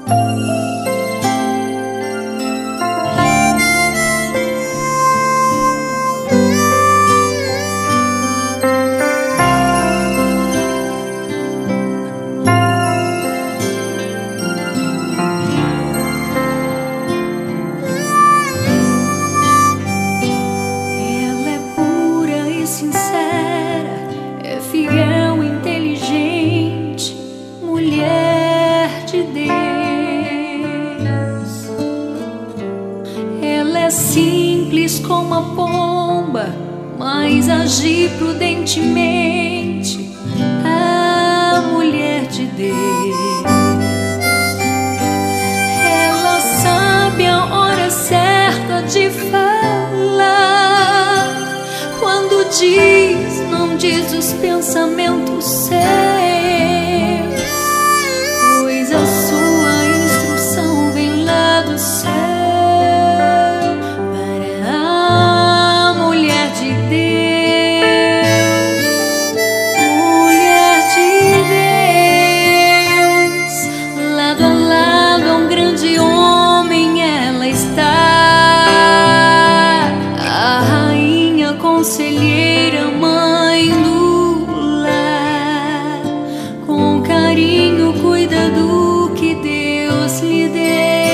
Simples como a pomba, mas age prudentemente, a mulher de Deus. Ela sabe a hora certa de falar, quando diz, não diz os pensamentos seus, pois a sua instrução vem lá do céu. Conselheira, mãe do lar, com carinho cuida do que Deus lhe deu.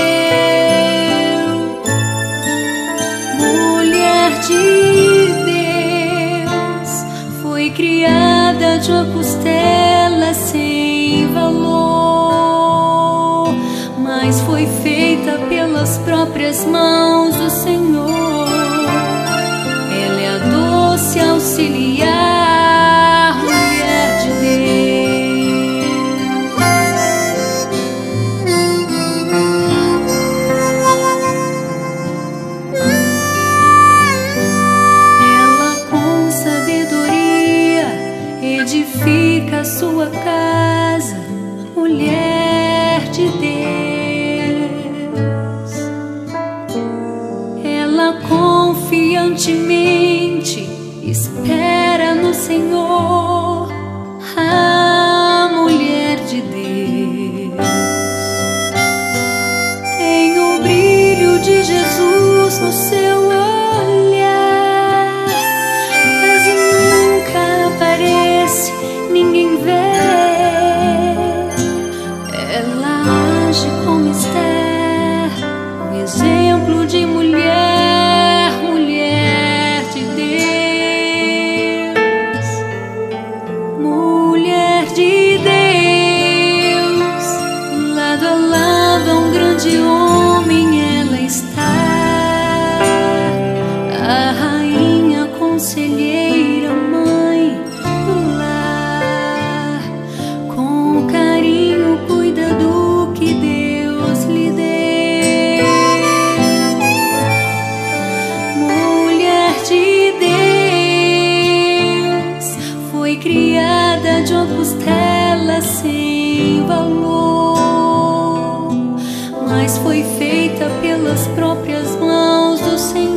Mulher de Deus, foi criada de uma costela sem valor, mas foi feita pelas próprias mãos do Senhor. Se auxiliar, mulher de Deus. Ela com sabedoria edifica a sua casa, mulher de Deus. Ela confiantemente espera no Senhor, a mulher de Deus. Tem o brilho de Jesus no seu olhar, mas nunca aparece, ninguém vê. Ela age como Esther, um exemplo de mulher, mulher de Deus. De Deus, lado a lado a um grande homem ela está, a rainha conselheira, mãe do lar, com carinho cuida do que Deus lhe deu. Mulher de Deus, foi criada de uma costela sem valor, mas foi feita pelas próprias mãos do Senhor.